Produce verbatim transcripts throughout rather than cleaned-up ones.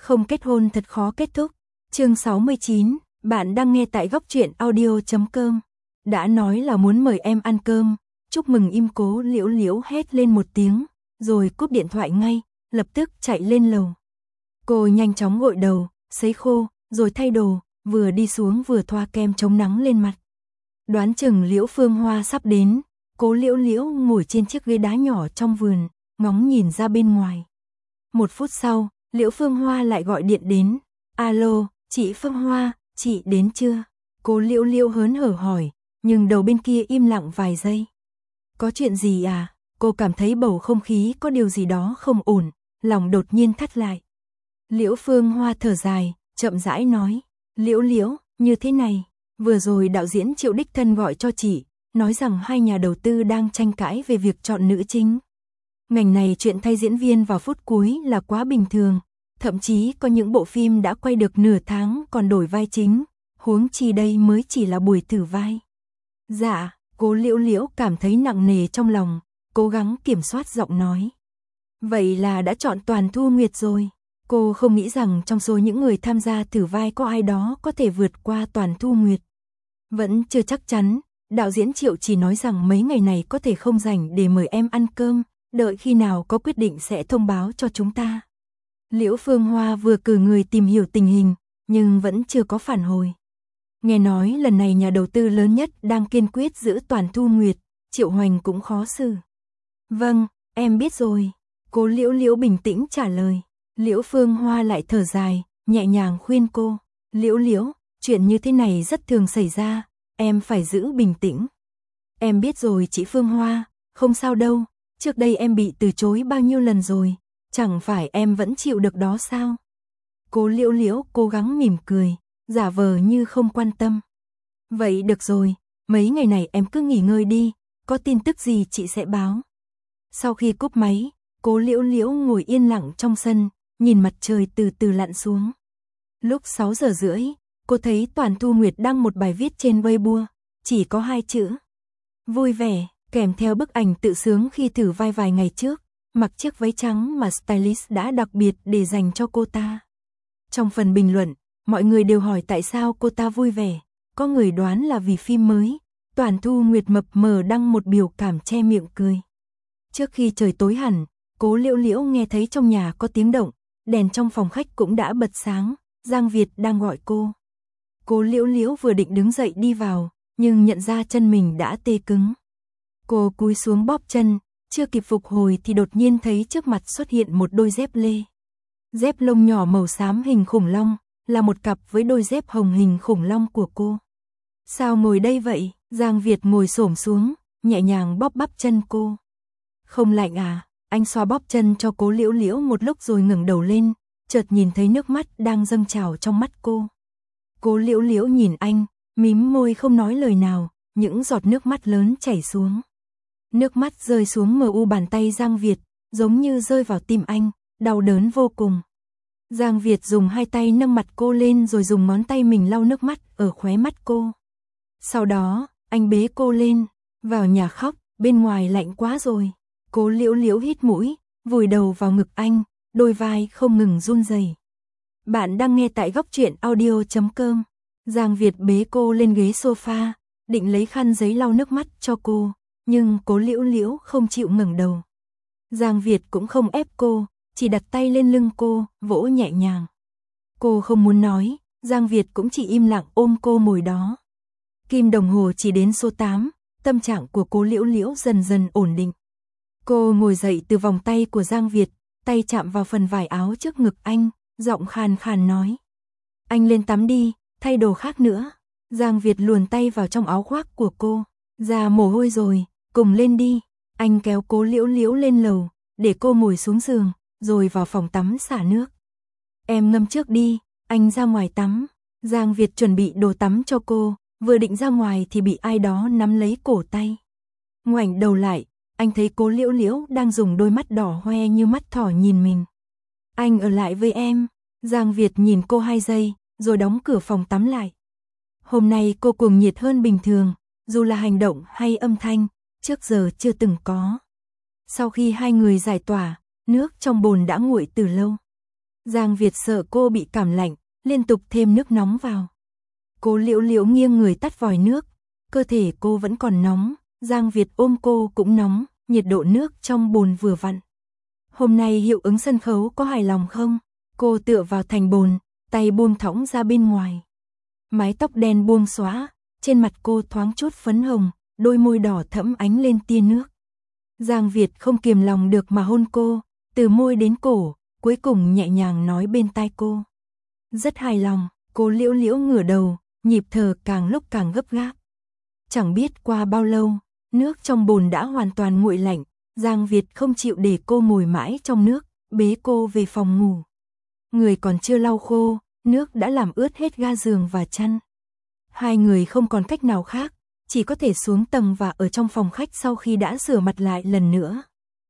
Không kết hôn thật khó kết thúc. Chương sáu mươi chín, bạn đang nghe tại góc truyện audio chấm com. Đã nói là muốn mời em ăn cơm, chúc mừng im Cố Liễu Liễu hét lên một tiếng, rồi cúp điện thoại ngay, lập tức chạy lên lầu. Cô nhanh chóng gội đầu, sấy khô, rồi thay đồ, vừa đi xuống vừa thoa kem chống nắng lên mặt. Đoán chừng Liễu Phương Hoa sắp đến, Cố Liễu Liễu ngồi trên chiếc ghế đá nhỏ trong vườn, ngóng nhìn ra bên ngoài. Một phút sau, Liễu Phương Hoa lại gọi điện đến. Alo, chị Phương Hoa, chị đến chưa? Cố Liễu Liễu hớn hở hỏi, nhưng đầu bên kia im lặng vài giây. Có chuyện gì à? Cô cảm thấy bầu không khí có điều gì đó không ổn, lòng đột nhiên thắt lại. Liễu Phương Hoa thở dài, chậm rãi nói, Liễu Liễu, như thế này, vừa rồi đạo diễn Triệu đích thân gọi cho chị, nói rằng hai nhà đầu tư đang tranh cãi về việc chọn nữ chính. Ngành này chuyện thay diễn viên vào phút cuối là quá bình thường, thậm chí có những bộ phim đã quay được nửa tháng còn đổi vai chính, huống chi đây mới chỉ là buổi thử vai. Dạ, Cố Liễu Liễu cảm thấy nặng nề trong lòng, cố gắng kiểm soát giọng nói. Vậy là đã chọn Toàn Thu Nguyệt rồi. Cô không nghĩ rằng trong số những người tham gia thử vai có ai đó có thể vượt qua Toàn Thu Nguyệt. Vẫn chưa chắc chắn, đạo diễn Triệu chỉ nói rằng mấy ngày này có thể không rảnh để mời em ăn cơm, đợi khi nào có quyết định sẽ thông báo cho chúng ta. Liễu Phương Hoa vừa cử người tìm hiểu tình hình, nhưng vẫn chưa có phản hồi. Nghe nói lần này nhà đầu tư lớn nhất đang kiên quyết giữ Toàn Thu Nguyệt, Triệu Hoành cũng khó xử. Vâng, em biết rồi. Cố Liễu Liễu bình tĩnh trả lời. Liễu Phương Hoa lại thở dài, nhẹ nhàng khuyên cô. Liễu Liễu, chuyện như thế này rất thường xảy ra, em phải giữ bình tĩnh. Em biết rồi chị Phương Hoa, không sao đâu, trước đây em bị từ chối bao nhiêu lần rồi, chẳng phải em vẫn chịu được đó sao? Cố Liễu Liễu cố gắng mỉm cười, giả vờ như không quan tâm. Vậy được rồi, mấy ngày này em cứ nghỉ ngơi đi, có tin tức gì chị sẽ báo. Sau khi cúp máy, Cố Liễu Liễu ngồi yên lặng trong sân, nhìn mặt trời từ từ lặn xuống. Lúc sáu giờ rưỡi, cô thấy Toàn Thu Nguyệt đăng một bài viết trên Weibo, chỉ có hai chữ. Vui vẻ, kèm theo bức ảnh tự sướng khi thử vai vài ngày trước, mặc chiếc váy trắng mà stylist đã đặc biệt để dành cho cô ta. Trong phần bình luận, mọi người đều hỏi tại sao cô ta vui vẻ, có người đoán là vì phim mới, Toàn Thu Nguyệt mập mờ đăng một biểu cảm che miệng cười. Trước khi trời tối hẳn, Cố Liễu Liễu nghe thấy trong nhà có tiếng động, đèn trong phòng khách cũng đã bật sáng, Giang Việt đang gọi cô. Cố Liễu Liễu vừa định đứng dậy đi vào, nhưng nhận ra chân mình đã tê cứng. Cô cúi xuống bóp chân, chưa kịp phục hồi thì đột nhiên thấy trước mặt xuất hiện một đôi dép lê. Dép lông nhỏ màu xám hình khủng long, là một cặp với đôi dép hồng hình khủng long của cô. Sao ngồi đây vậy? Giang Việt ngồi xổm xuống, nhẹ nhàng bóp bắp chân cô. Không lạnh à? Anh xoa bóp chân cho Cố Liễu Liễu một lúc rồi ngẩng đầu lên, chợt nhìn thấy nước mắt đang dâng trào trong mắt cô. Cố Liễu Liễu nhìn anh, mím môi không nói lời nào, những giọt nước mắt lớn chảy xuống. Nước mắt rơi xuống mờ u bàn tay Giang Việt, giống như rơi vào tim anh, đau đớn vô cùng. Giang Việt dùng hai tay nâng mặt cô lên rồi dùng ngón tay mình lau nước mắt ở khóe mắt cô. Sau đó, anh bế cô lên, vào nhà khóc, bên ngoài lạnh quá rồi. Cố Liễu Liễu hít mũi, vùi đầu vào ngực anh, đôi vai không ngừng run rẩy. Bạn đang nghe tại góc truyện audio chấm com. Giang Việt bế cô lên ghế sofa, định lấy khăn giấy lau nước mắt cho cô, nhưng Cố Liễu Liễu không chịu ngẩng đầu. Giang Việt cũng không ép cô, chỉ đặt tay lên lưng cô, vỗ nhẹ nhàng. Cô không muốn nói, Giang Việt cũng chỉ im lặng ôm cô ngồi đó. Kim đồng hồ chỉ đến số tám, tâm trạng của Cố Liễu Liễu dần dần ổn định. Cô ngồi dậy từ vòng tay của Giang Việt, tay chạm vào phần vải áo trước ngực anh, giọng khàn khàn nói. Anh lên tắm đi, thay đồ khác nữa. Giang Việt luồn tay vào trong áo khoác của cô. Ra mồ hôi rồi, cùng lên đi. Anh kéo Cố Liễu Liễu lên lầu, để cô ngồi xuống giường, rồi vào phòng tắm xả nước. Em ngâm trước đi, anh ra ngoài tắm. Giang Việt chuẩn bị đồ tắm cho cô, vừa định ra ngoài thì bị ai đó nắm lấy cổ tay. Ngoảnh đầu lại, anh thấy Cố Liễu Liễu đang dùng đôi mắt đỏ hoe như mắt thỏ nhìn mình. Anh ở lại với em. Giang Việt nhìn cô hai giây, rồi đóng cửa phòng tắm lại. Hôm nay cô cuồng nhiệt hơn bình thường, dù là hành động hay âm thanh, trước giờ chưa từng có. Sau khi hai người giải tỏa, nước trong bồn đã nguội từ lâu. Giang Việt sợ cô bị cảm lạnh, liên tục thêm nước nóng vào. Cố Liễu Liễu nghiêng người tắt vòi nước, cơ thể cô vẫn còn nóng, Giang Việt ôm cô cũng nóng, nhiệt độ nước trong bồn vừa vặn. Hôm nay hiệu ứng sân khấu có hài lòng không? Cô tựa vào thành bồn, tay buông thõng ra bên ngoài. Mái tóc đen buông xõa, trên mặt cô thoáng chút phấn hồng, đôi môi đỏ thẫm ánh lên tia nước. Giang Việt không kiềm lòng được mà hôn cô, từ môi đến cổ, cuối cùng nhẹ nhàng nói bên tai cô. Rất hài lòng, Cố Liễu Liễu ngửa đầu, nhịp thở càng lúc càng gấp gáp. Chẳng biết qua bao lâu, nước trong bồn đã hoàn toàn nguội lạnh, Giang Việt không chịu để cô ngồi mãi trong nước, bế cô về phòng ngủ. Người còn chưa lau khô, nước đã làm ướt hết ga giường và chăn. Hai người không còn cách nào khác, chỉ có thể xuống tầng và ở trong phòng khách sau khi đã rửa mặt lại lần nữa.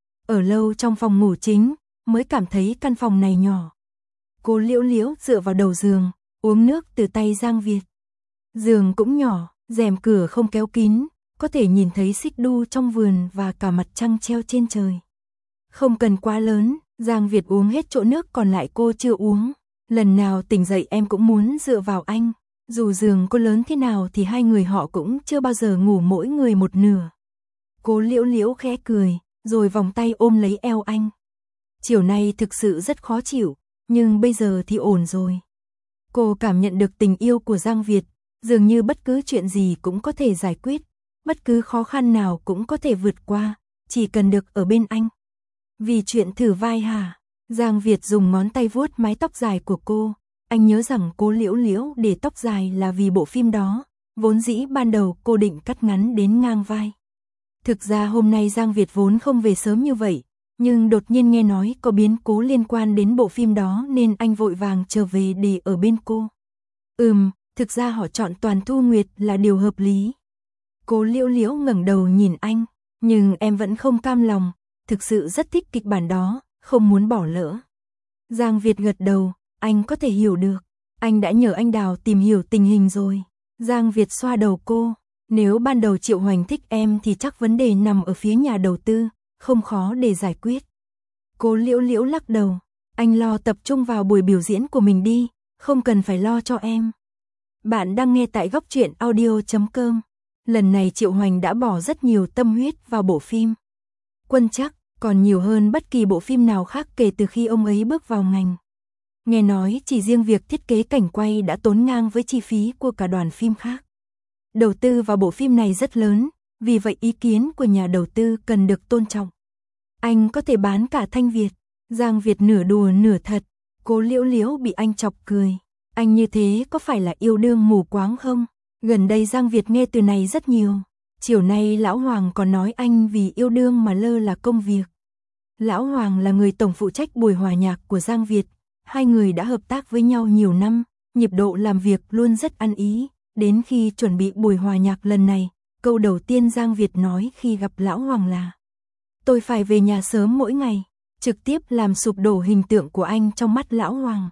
Ở lâu trong phòng ngủ chính, mới cảm thấy căn phòng này nhỏ. Cố Liễu Liễu dựa vào đầu giường, uống nước từ tay Giang Việt. Giường cũng nhỏ, rèm cửa không kéo kín, có thể nhìn thấy xích đu trong vườn và cả mặt trăng treo trên trời. Không cần quá lớn, Giang Việt uống hết chỗ nước còn lại cô chưa uống. Lần nào tỉnh dậy em cũng muốn dựa vào anh. Dù giường có lớn thế nào thì hai người họ cũng chưa bao giờ ngủ mỗi người một nửa. Cố Liễu Liễu khẽ cười, rồi vòng tay ôm lấy eo anh. Chiều nay thực sự rất khó chịu, nhưng bây giờ thì ổn rồi. Cô cảm nhận được tình yêu của Giang Việt, dường như bất cứ chuyện gì cũng có thể giải quyết, bất cứ khó khăn nào cũng có thể vượt qua, chỉ cần được ở bên anh. Vì chuyện thử vai hả? Giang Việt dùng ngón tay vuốt mái tóc dài của cô. Anh nhớ rằng Cố Liễu Liễu để tóc dài là vì bộ phim đó, vốn dĩ ban đầu cô định cắt ngắn đến ngang vai. Thực ra hôm nay Giang Việt vốn không về sớm như vậy, nhưng đột nhiên nghe nói có biến cố liên quan đến bộ phim đó nên anh vội vàng trở về để ở bên cô. Ừm, thực ra họ chọn Toàn Thu Nguyệt là điều hợp lý. Cố Liễu Liễu ngẩng đầu nhìn anh, nhưng em vẫn không cam lòng, thực sự rất thích kịch bản đó, không muốn bỏ lỡ. Giang Việt gật đầu, anh có thể hiểu được, anh đã nhờ anh Đào tìm hiểu tình hình rồi. Giang Việt xoa đầu cô, nếu ban đầu Triệu Hoành thích em thì chắc vấn đề nằm ở phía nhà đầu tư, không khó để giải quyết. Cố Liễu Liễu lắc đầu, anh lo tập trung vào buổi biểu diễn của mình đi, không cần phải lo cho em. Bạn đang nghe tại góc truyện audio chấm com. Lần này Triệu Hoành đã bỏ rất nhiều tâm huyết vào bộ phim Quân Trắc, còn nhiều hơn bất kỳ bộ phim nào khác kể từ khi ông ấy bước vào ngành. Nghe nói chỉ riêng việc thiết kế cảnh quay đã tốn ngang với chi phí của cả đoàn phim khác. Đầu tư vào bộ phim này rất lớn, vì vậy ý kiến của nhà đầu tư cần được tôn trọng. Anh có thể bán cả Thanh Việt. Giang Việt nửa đùa nửa thật, Cố Liễu Liễu bị anh chọc cười. Anh như thế có phải là yêu đương mù quáng không? Gần đây Giang Việt nghe từ này rất nhiều. Chiều nay Lão Hoàng còn nói anh vì yêu đương mà lơ là công việc. Lão Hoàng là người tổng phụ trách buổi hòa nhạc của Giang Việt. Hai người đã hợp tác với nhau nhiều năm, nhịp độ làm việc luôn rất ăn ý. Đến khi chuẩn bị buổi hòa nhạc lần này, câu đầu tiên Giang Việt nói khi gặp Lão Hoàng là: tôi phải về nhà sớm mỗi ngày, trực tiếp làm sụp đổ hình tượng của anh trong mắt Lão Hoàng.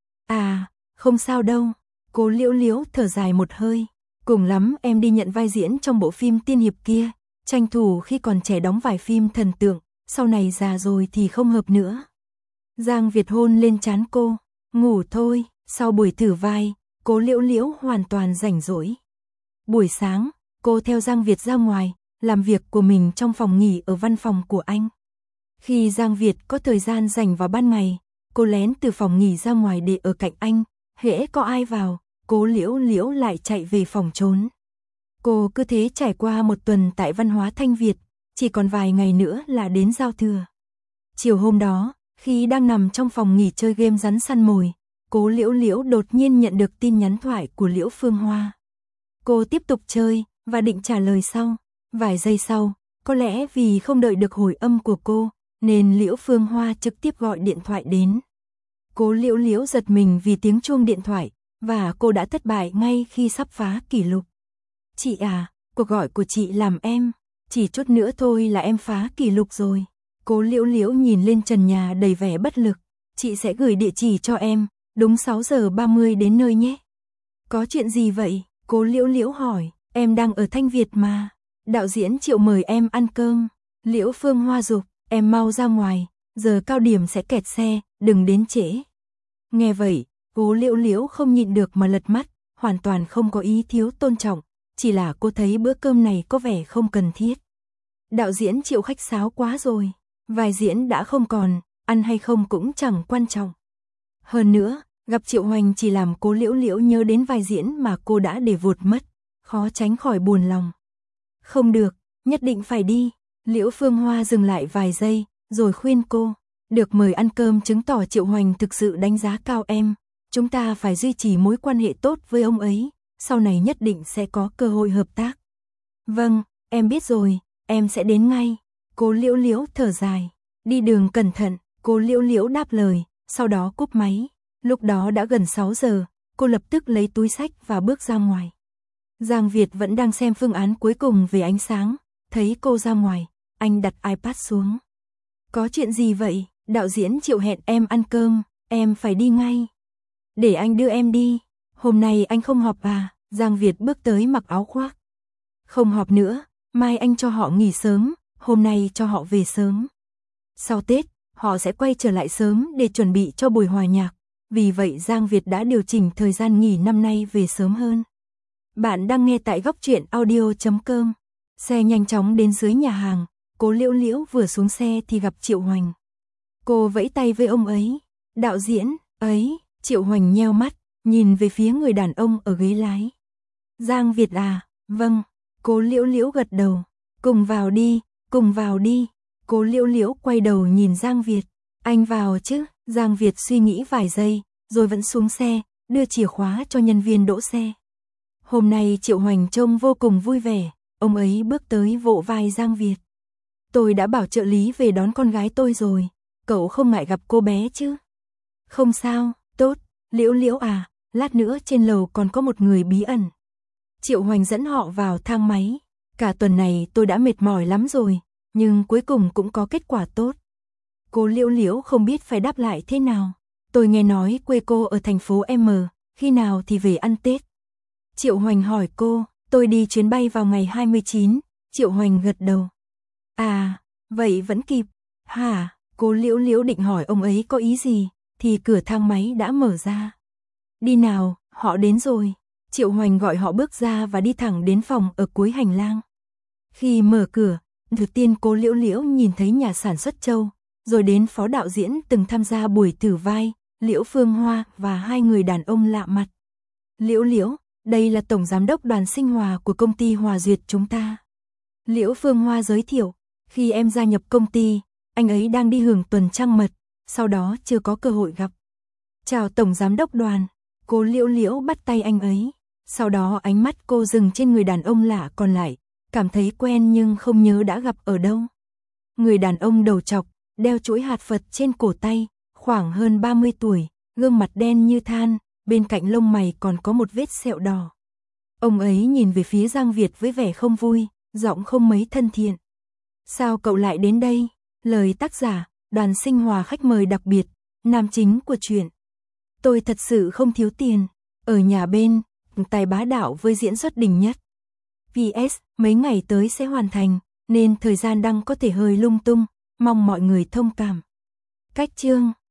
À, không sao đâu, Cố Liễu Liễu thở dài một hơi. Cùng lắm em đi nhận vai diễn trong bộ phim tiên hiệp kia, tranh thủ khi còn trẻ đóng vài phim thần tượng, sau này già rồi thì không hợp nữa. Giang Việt hôn lên trán cô, ngủ thôi, sau buổi thử vai, Cố Liễu Liễu hoàn toàn rảnh rỗi. Buổi sáng, cô theo Giang Việt ra ngoài, làm việc của mình trong phòng nghỉ ở văn phòng của anh. Khi Giang Việt có thời gian rảnh vào ban ngày, cô lén từ phòng nghỉ ra ngoài để ở cạnh anh, hễ có ai vào, Cố Liễu Liễu lại chạy về phòng trốn. Cô cứ thế trải qua một tuần tại văn hóa Thanh Việt, chỉ còn vài ngày nữa là đến giao thừa. Chiều hôm đó, khi đang nằm trong phòng nghỉ chơi game rắn săn mồi, Cố Liễu Liễu đột nhiên nhận được tin nhắn thoại của Liễu Phương Hoa. Cô tiếp tục chơi và định trả lời sau. Vài giây sau, có lẽ vì không đợi được hồi âm của cô, nên Liễu Phương Hoa trực tiếp gọi điện thoại đến. Cố Liễu Liễu giật mình vì tiếng chuông điện thoại, và cô đã thất bại ngay khi sắp phá kỷ lục. Chị à, cuộc gọi của chị làm em, chỉ chút nữa thôi là em phá kỷ lục rồi. Cố Liễu Liễu nhìn lên trần nhà đầy vẻ bất lực. Chị sẽ gửi địa chỉ cho em, đúng sáu giờ ba mươi đến nơi nhé. Có chuyện gì vậy? Cố Liễu Liễu hỏi. Em đang ở Thanh Việt mà. Đạo diễn Triệu mời em ăn cơm. Liễu Phương Hoa giục, em mau ra ngoài, giờ cao điểm sẽ kẹt xe, đừng đến trễ. Nghe vậy, Cố Liễu Liễu không nhịn được mà lật mắt, hoàn toàn không có ý thiếu tôn trọng, chỉ là cô thấy bữa cơm này có vẻ không cần thiết. Đạo diễn Triệu khách sáo quá rồi, vai diễn đã không còn, ăn hay không cũng chẳng quan trọng. Hơn nữa, gặp Triệu Hoành chỉ làm Cố Liễu Liễu nhớ đến vai diễn mà cô đã để vụt mất, khó tránh khỏi buồn lòng. Không được, nhất định phải đi. Liễu Phương Hoa dừng lại vài giây, rồi khuyên cô, được mời ăn cơm chứng tỏ Triệu Hoành thực sự đánh giá cao em, chúng ta phải duy trì mối quan hệ tốt với ông ấy, sau này nhất định sẽ có cơ hội hợp tác. Vâng, em biết rồi, em sẽ đến ngay. Cố Liễu Liễu thở dài, đi đường cẩn thận. Cố Liễu Liễu đáp lời, sau đó cúp máy. Lúc đó đã gần sáu giờ, cô lập tức lấy túi xách và bước ra ngoài. Giang Việt vẫn đang xem phương án cuối cùng về ánh sáng, thấy cô ra ngoài, anh đặt iPad xuống. Có chuyện gì vậy? Đạo diễn Triệu hẹn em ăn cơm, em phải đi ngay. Để anh đưa em đi. Hôm nay anh không họp à? Giang Việt bước tới mặc áo khoác. Không họp nữa, mai anh cho họ nghỉ sớm, hôm nay cho họ về sớm. Sau Tết, họ sẽ quay trở lại sớm để chuẩn bị cho buổi hòa nhạc. Vì vậy Giang Việt đã điều chỉnh thời gian nghỉ năm nay về sớm hơn. Bạn đang nghe tại góc truyện audio chấm com. Xe nhanh chóng đến dưới nhà hàng, Cố Liễu Liễu vừa xuống xe thì gặp Triệu Hoành. Cô vẫy tay với ông ấy. Đạo diễn, ấy, Triệu Hoành nheo mắt, nhìn về phía người đàn ông ở ghế lái. Giang Việt à, vâng, Cố Liễu Liễu gật đầu. Cùng vào đi, cùng vào đi. Cố Liễu Liễu quay đầu nhìn Giang Việt. Anh vào chứ? Giang Việt suy nghĩ vài giây, rồi vẫn xuống xe, đưa chìa khóa cho nhân viên đỗ xe. Hôm nay Triệu Hoành trông vô cùng vui vẻ, ông ấy bước tới vỗ vai Giang Việt. Tôi đã bảo trợ lý về đón con gái tôi rồi, cậu không ngại gặp cô bé chứ? Không sao, tốt, Liễu Liễu à, lát nữa trên lầu còn có một người bí ẩn. Triệu Hoành dẫn họ vào thang máy. Cả tuần này tôi đã mệt mỏi lắm rồi, nhưng cuối cùng cũng có kết quả tốt. Cô Liễu Liễu không biết phải đáp lại thế nào. Tôi nghe nói quê cô ở thành phố M, khi nào thì về ăn Tết? Triệu Hoành hỏi cô, tôi đi chuyến bay vào ngày hai mươi chín, Triệu Hoành gật đầu. À, vậy vẫn kịp. Hả? Cô Liễu Liễu định hỏi ông ấy có ý gì, thì cửa thang máy đã mở ra. Đi nào, họ đến rồi. Triệu Hoành gọi họ bước ra và đi thẳng đến phòng ở cuối hành lang. Khi mở cửa, đầu tiên cô Liễu Liễu nhìn thấy nhà sản xuất Châu, rồi đến phó đạo diễn từng tham gia buổi thử vai, Liễu Phương Hoa và hai người đàn ông lạ mặt. Liễu Liễu, đây là tổng giám đốc Đoàn Sinh Hòa của công ty Hòa Duyệt chúng ta. Liễu Phương Hoa giới thiệu, khi em gia nhập công ty, anh ấy đang đi hưởng tuần trăng mật, sau đó chưa có cơ hội gặp. Chào tổng giám đốc Đoàn. Cô Liễu Liễu bắt tay anh ấy, sau đó ánh mắt cô dừng trên người đàn ông lạ còn lại, cảm thấy quen nhưng không nhớ đã gặp ở đâu. Người đàn ông đầu trọc, đeo chuỗi hạt Phật trên cổ tay, khoảng hơn ba mươi tuổi, gương mặt đen như than, bên cạnh lông mày còn có một vết sẹo đỏ. Ông ấy nhìn về phía Giang Việt với vẻ không vui, giọng không mấy thân thiện. Sao cậu lại đến đây? Lời tác giả, Đoàn Sinh Hòa khách mời đặc biệt, nam chính của truyện. Tôi thật sự không thiếu tiền, ở nhà bên, tài bá đạo với diễn xuất đỉnh nhất. pê ét, mấy ngày tới sẽ hoàn thành, nên thời gian đăng có thể hơi lung tung, mong mọi người thông cảm. Cách chương